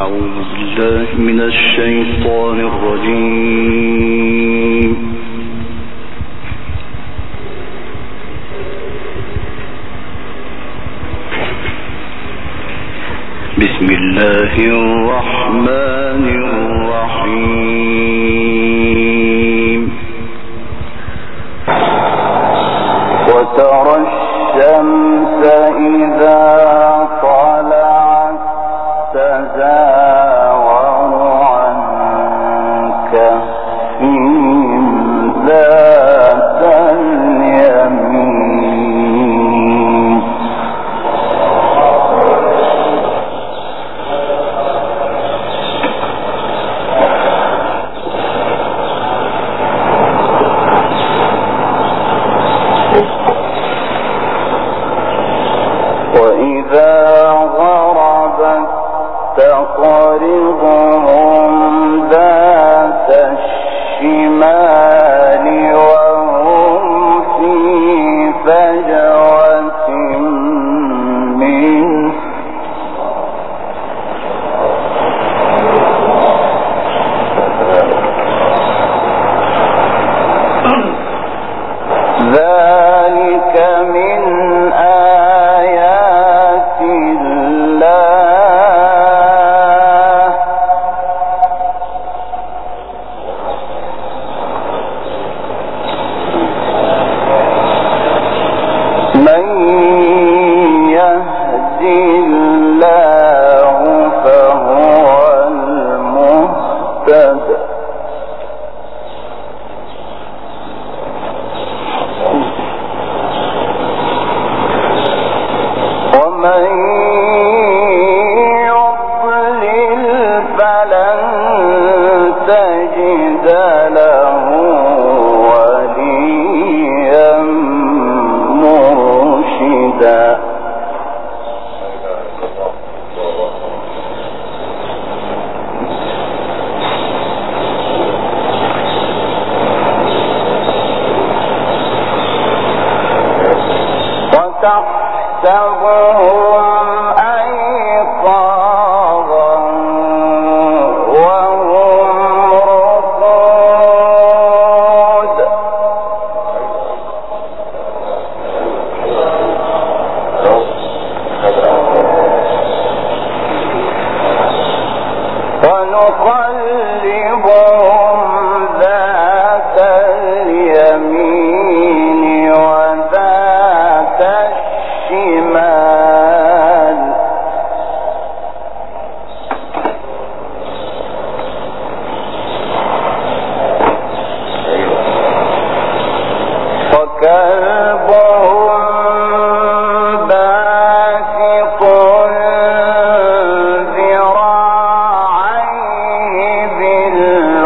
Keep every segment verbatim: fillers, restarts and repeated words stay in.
أعوذ بالله من الشيطان الرجيم. بسم الله الرحمن الرحيم. وترى الشمس إذا طلعت تزاور عن كهفهم ذات اليمين. وإذا غربت تقرضهم ذات الشمال وهم في فجوة منه. ذلك من آيات الله من يهد الله فهو المهتد ومن يضلل فلن تجد له وليا مرشدا. وتحسبهم أيقاظا وهم رقود ونقلبهم ذات اليمين وذات الشمال وكلبهم باسط ذراعيه بالوصيد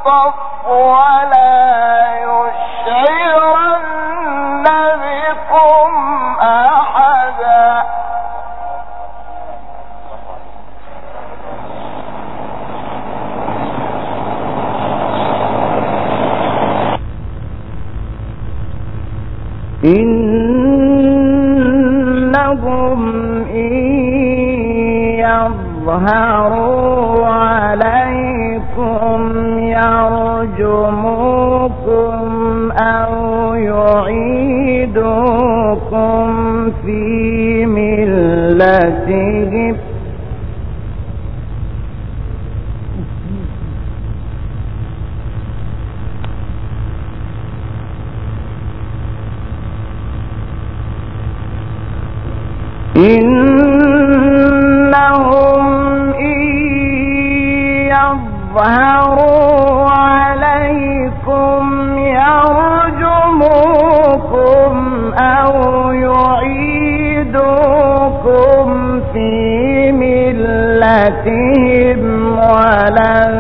يلطف ولا يشعرن بكم أحدا. إنهم إن يظهروا عليكم يرجموكم أو يعيدوكم في ملتهم إنهم إن يظهروا عليكم يرجموكم أو يعيدوكم في ملتهم ولن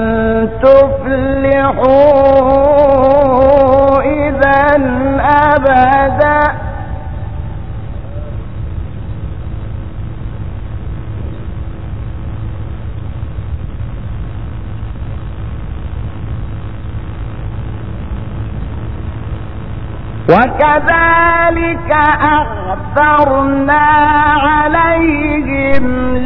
تفلحوا إذا أبدا. وكذلك أعثرنا عليهم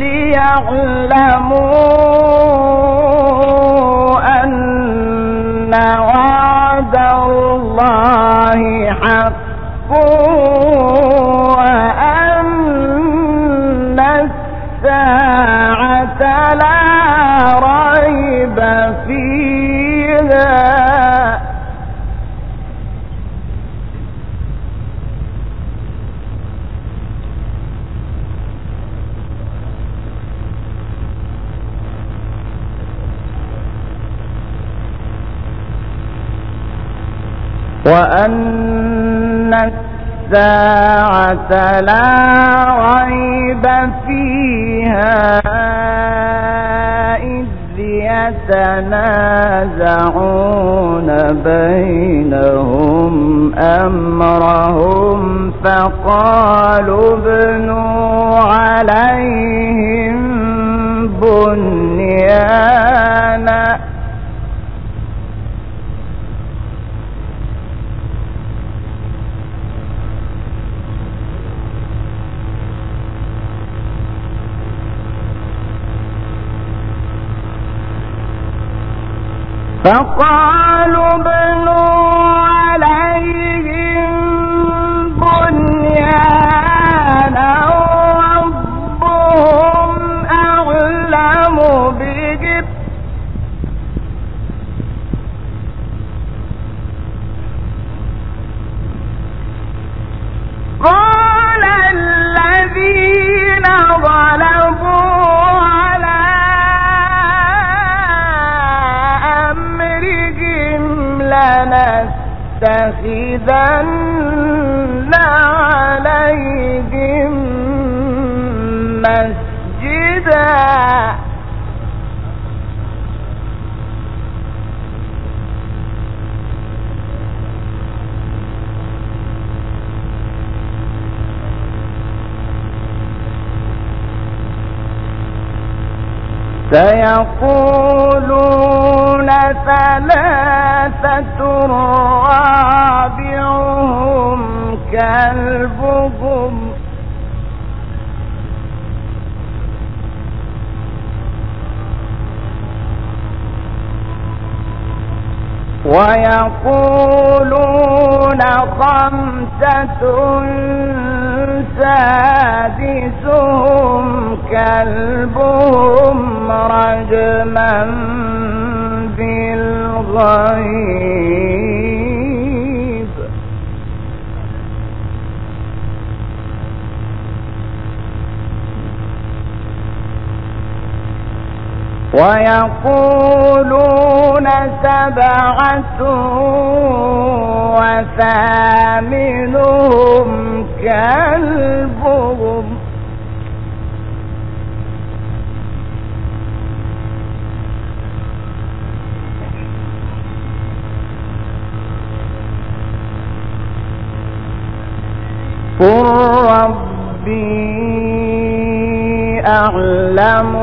ليعلموا أن وعد الله حق وأن الساعة لا ريب فيها. وأن الساعة لا ريب فيها إذ يتنازعون بينهم أمرهم فقالوا ابنوا عليهم بنيانا فقالوا ابنوا عليهم بنيانا ربهم أعلم بهم قال الذين ظلموا لنتخذن عليهم مسجدا سيقولون ثلاثة رابعهم كلبهم ويقولون خمسة سادسهم كلبهم رجما بالغيب ويقولون سبعة وثامنهم كلبهم ربي أعلم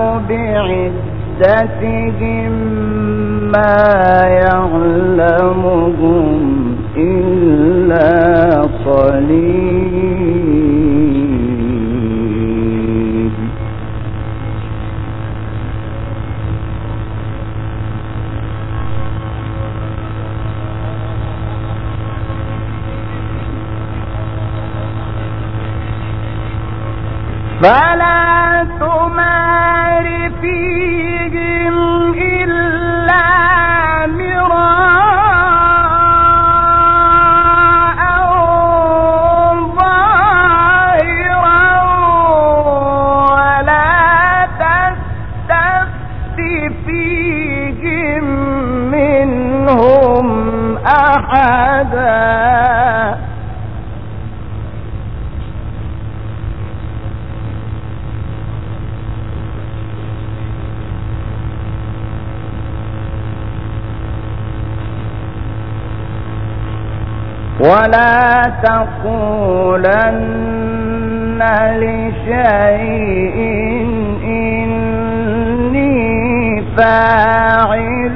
بعدتهم ما يعلمهم إلا قليل. فلا تمار فيهم إلا مراء ظاهرا ولا تستفت فيهم منهم أحدا. ولا تقولن لشيء إني فاعل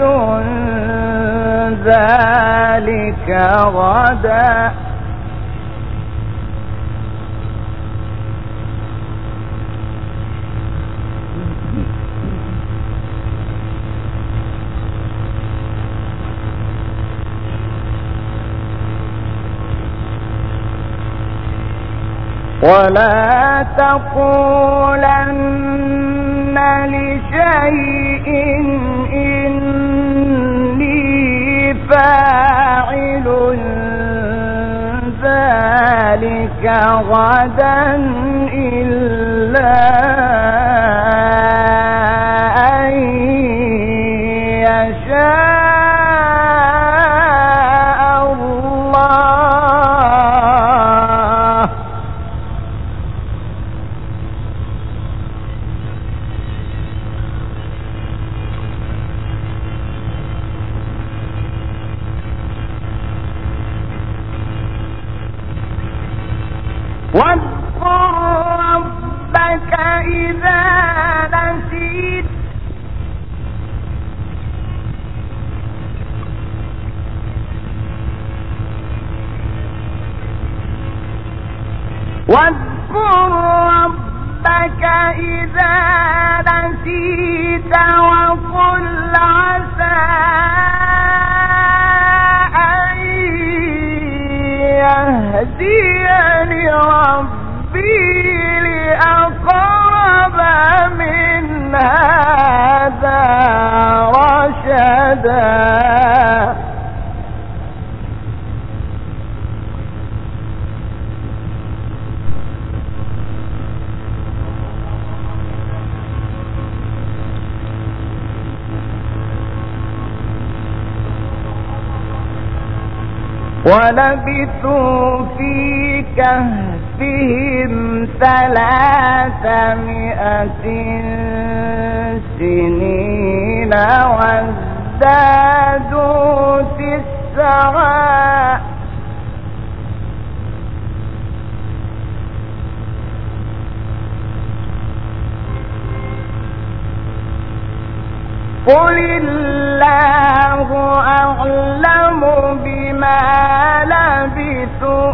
ذلك غدا. ولا تقولن لشيء إني فاعل ذلك غدا إلا أن يشاء واذكر ربك إذا نسيت واذكر ربك إذا نسيت وقل عسى أن يهديني ربي لأقرب من هذا رشدا. ولبثوا في كهفهم ثلاثمائة سنين وازدادوا تسعا قل الله أعلم بما لبثوا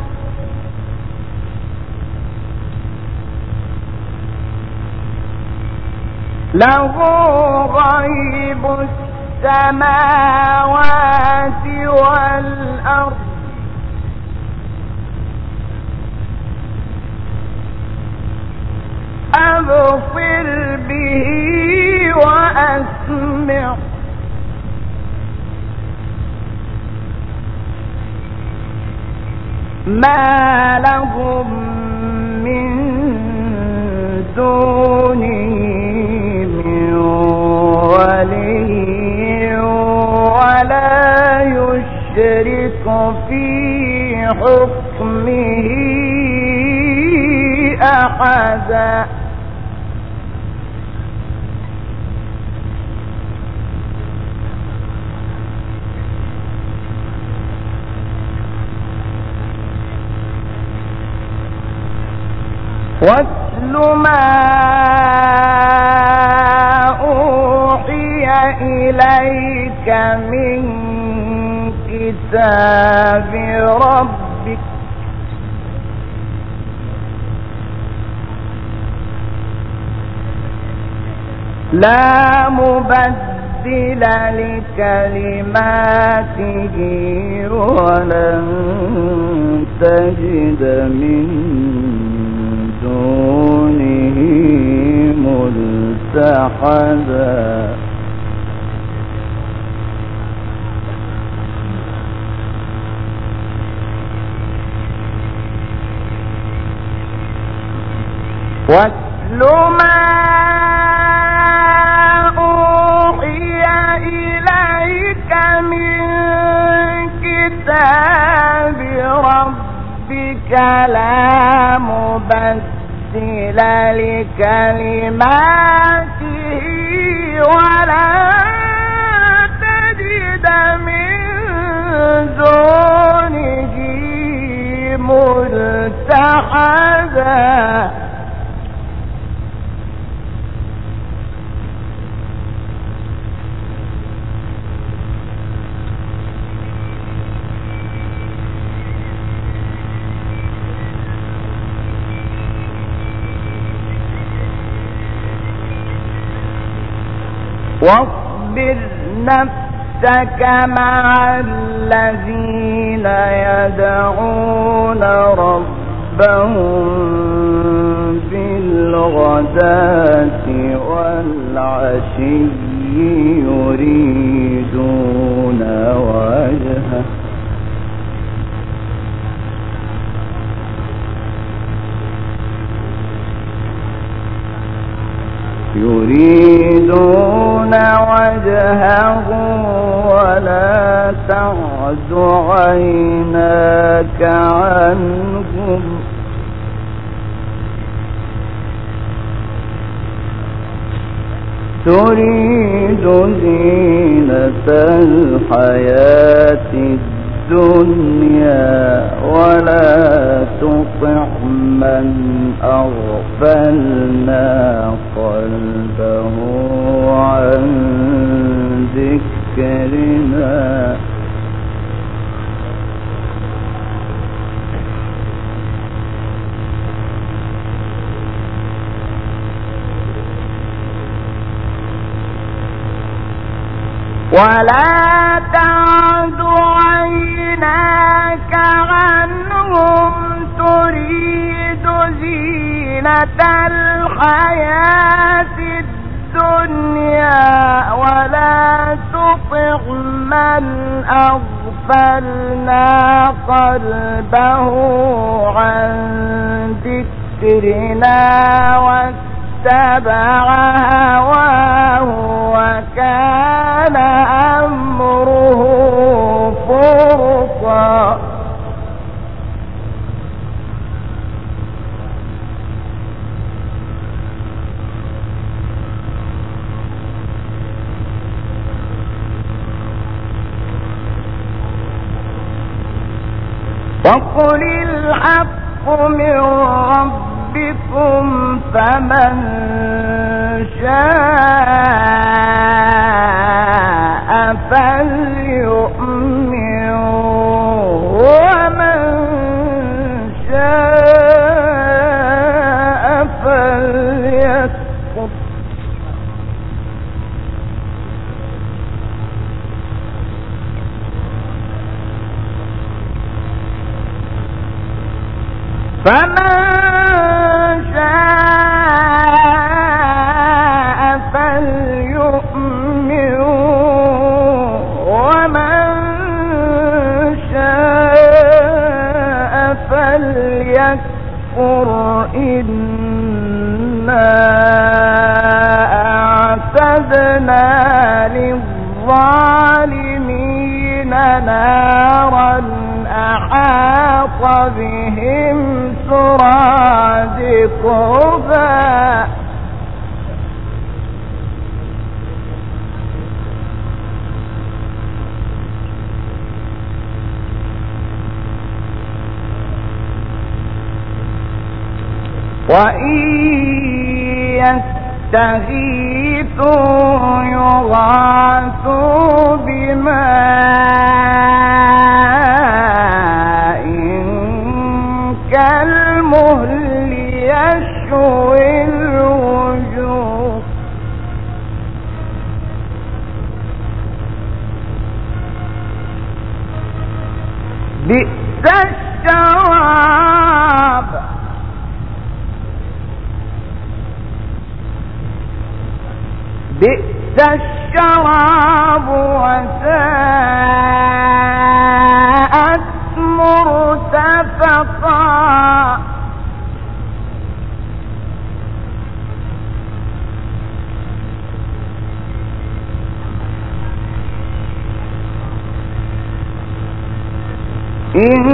له غيب السماوات والأرض أبصر به وأسمع ما لهم من دونه من ولي ولا يشرك في حكمه أحدا. واتل ما أوحي إليك من كتاب ربك لا مبدل لكلماته ولن تجد من دونه ملتحدا واتل ما أوحي إليك من كتاب ربك لا مبدل لكلماته ولا تجد من دونه ملتحدا واصبر نفسك مع الذين يدعون ربهم بالغداة والعشي يريدون وجهه يريدون وجهه ولا تعد عيناك عنهم تريد زينة الحياة الدنيا ولا تطع من أغفلنا قلبه عن ذكرنا ولا تعد عيناك عنهم تريد زينة الحياة الدنيا ولا تطع من أغفلنا قلبه عن ذكرنا واتبع هواه وكان أمره فرطا وقل الحق من ربكم فمن شاء فليؤمن ومن شاء فليكفر فمن شاء فليؤمن ومن شاء فليكفر إنا أعتدنا للظالمين نارا أحاط بهم سرادقها وإن يستغيثوا يغاثوا بماء كالمهل يشوي الوجوه بئس الشراب بئس الشراب وساءت مرتفقا إن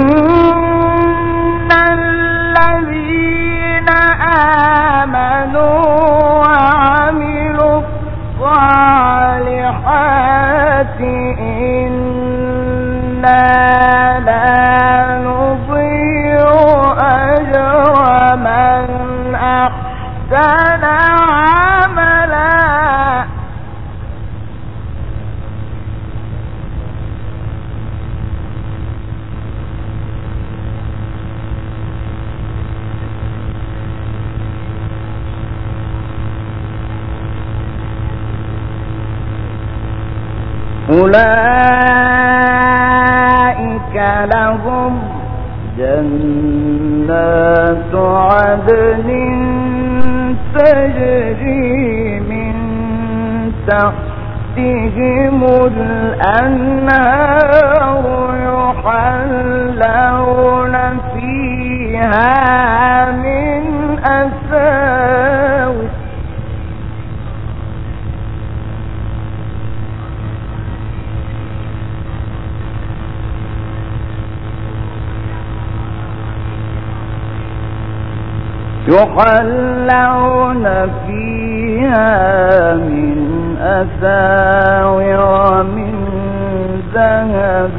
الذين آمنوا وعملوا الصالحات إنا لا نضيع أجر من أحسن عملا أولئك لهم جنات عدن تجري من تحتهم الأنهار يحلون فيها من أساور يحلون فيها من أساور من ذهب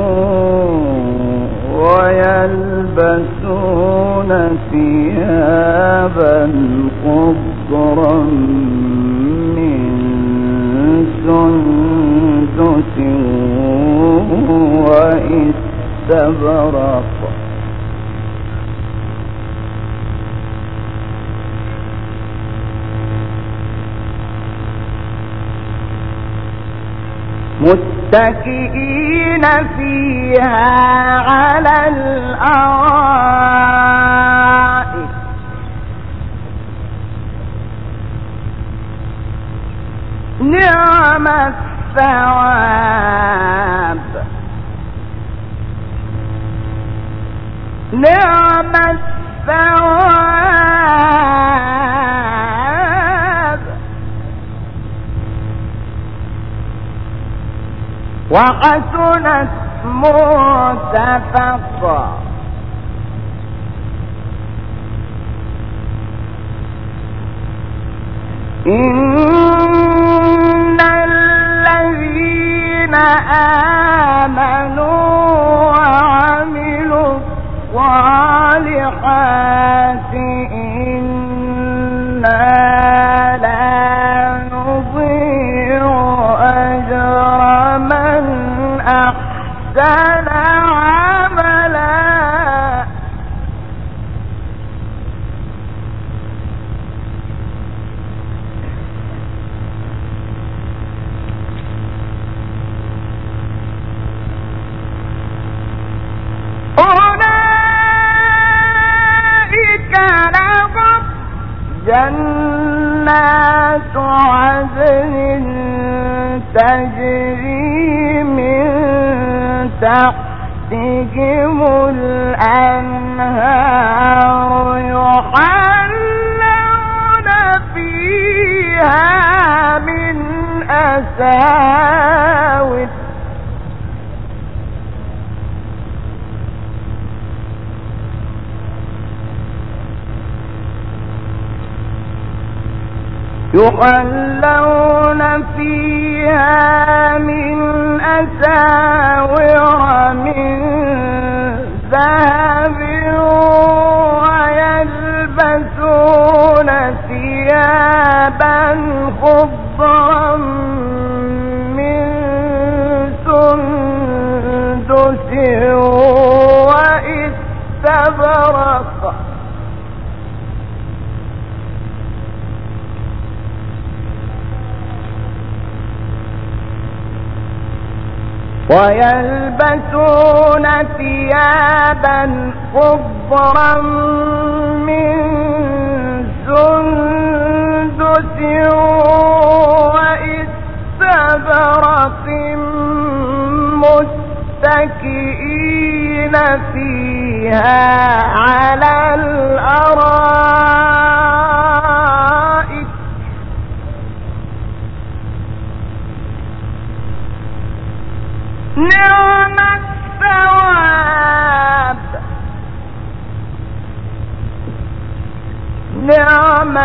ويلبسون ثيابا خضرا من سندس واستبرق متكئين فيها على الأرائك نعم الثواب نعم الثواب وحسنت مرتفقا إن الذين آمنوا وعملوا الصالحات إنا لا نضيع أجر من أحسن عملا أولئك لهم جنات عدن تجري من تحتهم الأنهار يحلون فيها من أساور يحلون فيها من أساور من ذهب ويلبسون واستبرق ويلبسون ثيابا خضرا من سندس واستبرق متكئين فيها على الأرائك نعم الثواب نعم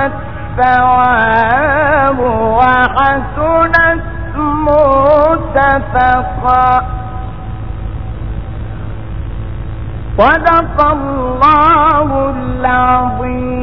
الثواب وحسنت مرتفقا. صدق الله العظيم.